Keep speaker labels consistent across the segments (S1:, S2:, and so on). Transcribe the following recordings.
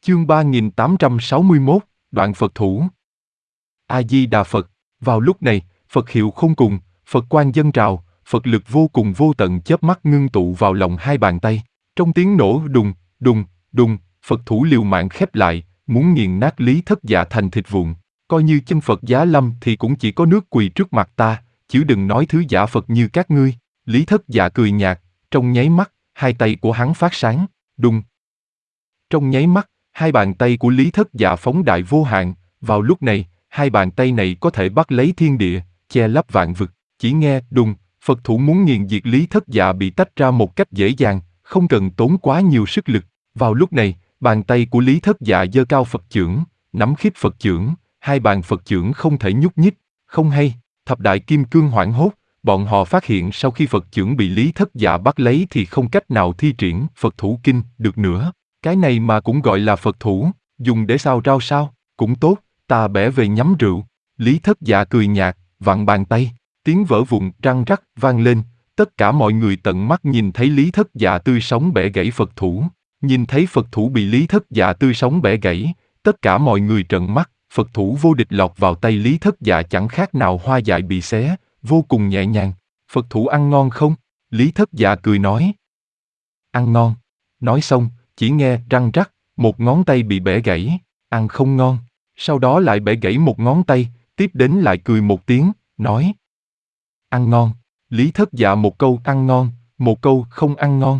S1: Chương 3861, đoạn Phật thủ. A-di-đà Phật. Vào lúc này, Phật hiệu không cùng, Phật quang dâng trào, Phật lực vô cùng vô tận chớp mắt ngưng tụ vào lòng hai bàn tay. Trong tiếng nổ đùng, đùng, đùng, Phật thủ liều mạng khép lại, muốn nghiền nát Lý Thất Dạ thành thịt vụn. Coi như chân Phật giá lâm thì cũng chỉ có nước quỳ trước mặt ta, chứ đừng nói thứ giả Phật như các ngươi. Lý Thất Dạ cười nhạt, trong nháy mắt, hai tay của hắn phát sáng, đùng. Trong nháy mắt, hai bàn tay của Lý Thất Dạ phóng đại vô hạn, vào lúc này, hai bàn tay này có thể bắt lấy thiên địa, che lấp vạn vực. Chỉ nghe đùng, Phật thủ muốn nghiền diệt Lý Thất Dạ bị tách ra một cách dễ dàng, không cần tốn quá nhiều sức lực. Vào lúc này, bàn tay của Lý Thất Dạ giơ cao Phật chưởng, nắm khít Phật chưởng, hai bàn Phật chưởng không thể nhúc nhích. Không hay, thập đại kim cương hoảng hốt, bọn họ phát hiện sau khi Phật chưởng bị Lý Thất Dạ bắt lấy thì không cách nào thi triển Phật thủ kinh được nữa. Cái này mà cũng gọi là Phật thủ, dùng để sao rau sao, cũng tốt, ta bẻ về nhắm rượu. Lý Thất Dạ cười nhạt, vặn bàn tay, tiếng vỡ vụn răng rắc vang lên, tất cả mọi người tận mắt nhìn thấy Lý Thất Dạ tươi sống bẻ gãy Phật thủ. Nhìn thấy Phật thủ bị Lý Thất Dạ tươi sống bẻ gãy, tất cả mọi người trợn mắt, Phật thủ vô địch lọt vào tay Lý Thất Dạ chẳng khác nào hoa dại bị xé, vô cùng nhẹ nhàng. Phật thủ ăn ngon không? Lý Thất Dạ cười nói. Ăn ngon. Nói xong, chỉ nghe răng rắc, một ngón tay bị bẻ gãy, ăn không ngon. Sau đó lại bẻ gãy một ngón tay, tiếp đến lại cười một tiếng, nói. Ăn ngon. Lý Thất Dạ một câu ăn ngon, một câu không ăn ngon.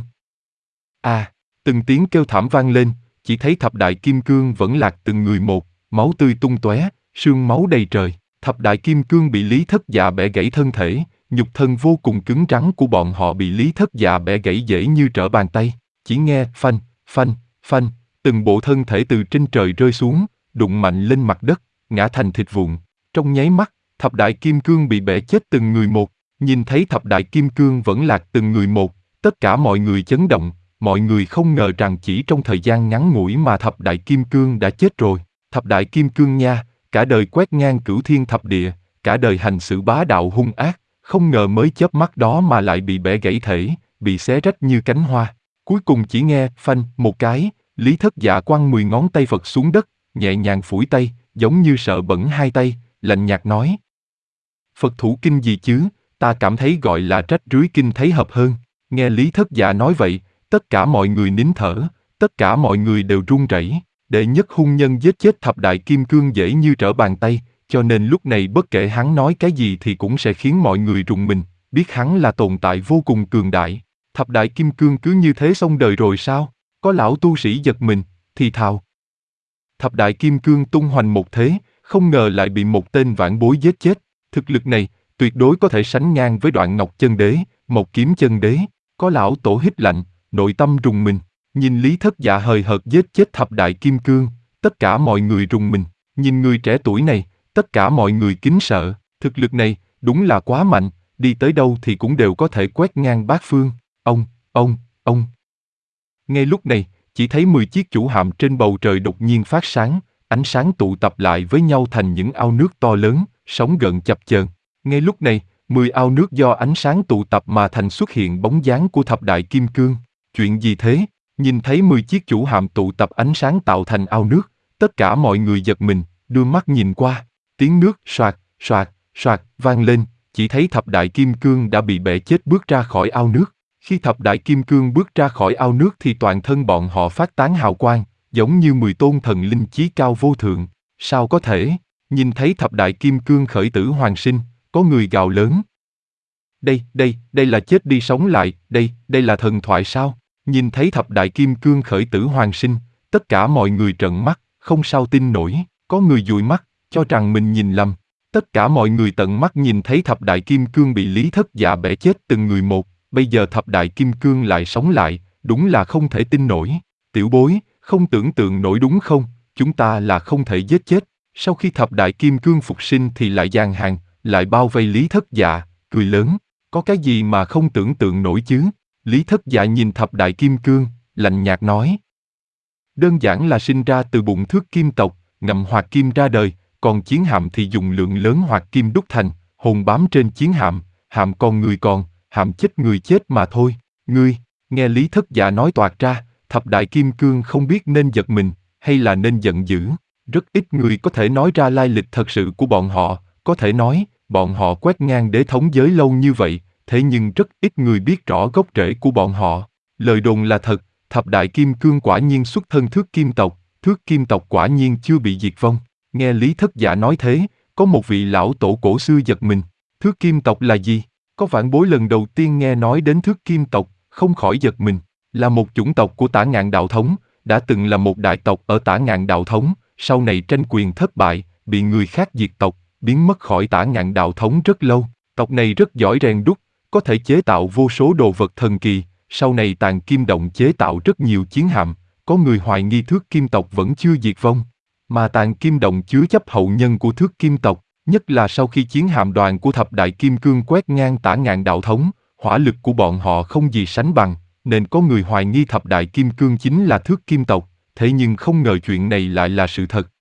S1: Từng tiếng kêu thảm vang lên, chỉ thấy thập đại kim cương vẫn lạc từng người một, máu tươi tung tóe, sương máu đầy trời. Thập đại kim cương bị Lý Thất Dạ bẻ gãy thân thể, nhục thân vô cùng cứng rắn của bọn họ bị Lý Thất Dạ bẻ gãy dễ như trở bàn tay. Chỉ nghe phanh, phanh, phanh, từng bộ thân thể từ trên trời rơi xuống, đụng mạnh lên mặt đất, ngã thành thịt vụn. Trong nháy mắt, thập đại kim cương bị bẻ chết từng người một. Nhìn thấy thập đại kim cương vẫn lạc từng người một, tất cả mọi người chấn động, mọi người không ngờ rằng chỉ trong thời gian ngắn ngủi mà thập đại kim cương đã chết rồi. Thập đại kim cương nha, cả đời quét ngang cửu thiên thập địa, cả đời hành xử bá đạo hung ác, không ngờ mới chớp mắt đó mà lại bị bẻ gãy thể, bị xé rách như cánh hoa. Cuối cùng chỉ nghe phanh một cái, Lý Thất Dạ quăng 10 ngón tay Phật xuống đất, nhẹ nhàng phủi tay, giống như sợ bẩn hai tay, lạnh nhạt nói. Phật thủ kinh gì chứ, ta cảm thấy gọi là trách rưới kinh thấy hợp hơn. Nghe Lý Thất Dạ nói vậy, tất cả mọi người nín thở, tất cả mọi người đều run rẩy. Đệ nhất hung nhân giết chết thập đại kim cương dễ như trở bàn tay, cho nên lúc này bất kể hắn nói cái gì thì cũng sẽ khiến mọi người rùng mình, biết hắn là tồn tại vô cùng cường đại. Thập đại kim cương cứ như thế xong đời rồi sao? Có lão tu sĩ giật mình, thì thào. Thập đại kim cương tung hoành một thế, không ngờ lại bị một tên vãn bối giết chết. Thực lực này, tuyệt đối có thể sánh ngang với Đoạn Ngọc Chân Đế, Mộc Kiếm Chân Đế. Có lão tổ hít lạnh, nội tâm rùng mình. Nhìn Lý Thất Dạ hời hợt giết chết thập đại kim cương, tất cả mọi người rùng mình. Nhìn người trẻ tuổi này, tất cả mọi người kính sợ. Thực lực này, đúng là quá mạnh, đi tới đâu thì cũng đều có thể quét ngang bát phương. Ông. Ngay lúc này, chỉ thấy 10 chiếc chủ hạm trên bầu trời đột nhiên phát sáng, ánh sáng tụ tập lại với nhau thành những ao nước to lớn, sóng gợn chập chờn. Ngay lúc này, 10 ao nước do ánh sáng tụ tập mà thành xuất hiện bóng dáng của thập đại kim cương. Chuyện gì thế? Nhìn thấy 10 chiếc chủ hạm tụ tập ánh sáng tạo thành ao nước, tất cả mọi người giật mình, đưa mắt nhìn qua. Tiếng nước soạt, soạt, soạt vang lên, chỉ thấy thập đại kim cương đã bị bẻ chết bước ra khỏi ao nước. Khi thập đại kim cương bước ra khỏi ao nước thì toàn thân bọn họ phát tán hào quang, giống như 10 tôn thần linh chí cao vô thượng. Sao có thể? Nhìn thấy thập đại kim cương khởi tử hoàn sinh, có người gào lớn. Đây là chết đi sống lại, đây là thần thoại sao? Nhìn thấy thập đại kim cương khởi tử hoàn sinh, tất cả mọi người trợn mắt, không sao tin nổi. Có người dụi mắt, cho rằng mình nhìn lầm. Tất cả mọi người tận mắt nhìn thấy thập đại kim cương bị Lý Thất Dạ bẻ chết từng người một. Bây giờ thập đại kim cương lại sống lại, đúng là không thể tin nổi. Tiểu bối, không tưởng tượng nổi đúng không? Chúng ta là không thể giết chết. Sau khi thập đại kim cương phục sinh thì lại dàn hàng, lại bao vây Lý Thất Dạ, cười lớn. Có cái gì mà không tưởng tượng nổi chứ? Lý Thất Dạ nhìn thập đại kim cương, lạnh nhạt nói. Đơn giản là sinh ra từ bụng thước kim tộc, ngậm hoạt kim ra đời, còn chiến hạm thì dùng lượng lớn hoạt kim đúc thành, hồn bám trên chiến hạm, hạm còn người còn, hạm chết người chết mà thôi. Ngươi, nghe Lý Thất Dạ nói toạc ra, thập đại kim cương không biết nên giật mình, hay là nên giận dữ? Rất ít người có thể nói ra lai lịch thật sự của bọn họ, có thể nói, bọn họ quét ngang đế thống giới lâu như vậy, thế nhưng rất ít người biết rõ gốc rễ của bọn họ. Lời đồn là thật, thập đại kim cương quả nhiên xuất thân Thước Kim tộc, Thước Kim tộc quả nhiên chưa bị diệt vong. Nghe Lý Thất Dạ nói thế, có một vị lão tổ cổ xưa giật mình. Thước Kim tộc là gì? Có vãn bối lần đầu tiên nghe nói đến Thước Kim tộc, không khỏi giật mình. Là một chủng tộc của Tả Ngạn Đạo Thống, đã từng là một đại tộc ở Tả Ngạn Đạo Thống, sau này tranh quyền thất bại, bị người khác diệt tộc, biến mất khỏi Tả Ngạn Đạo Thống rất lâu. Tộc này rất giỏi rèn đúc, có thể chế tạo vô số đồ vật thần kỳ, sau này Tàn Kim Động chế tạo rất nhiều chiến hạm, có người hoài nghi Thước Kim tộc vẫn chưa diệt vong. Mà Tàn Kim Động chứa chấp hậu nhân của Thước Kim tộc, nhất là sau khi chiến hạm đoàn của thập đại kim cương quét ngang Tả Ngạn Đạo Thống, hỏa lực của bọn họ không gì sánh bằng, nên có người hoài nghi thập đại kim cương chính là Thước Kim tộc, thế nhưng không ngờ chuyện này lại là sự thật.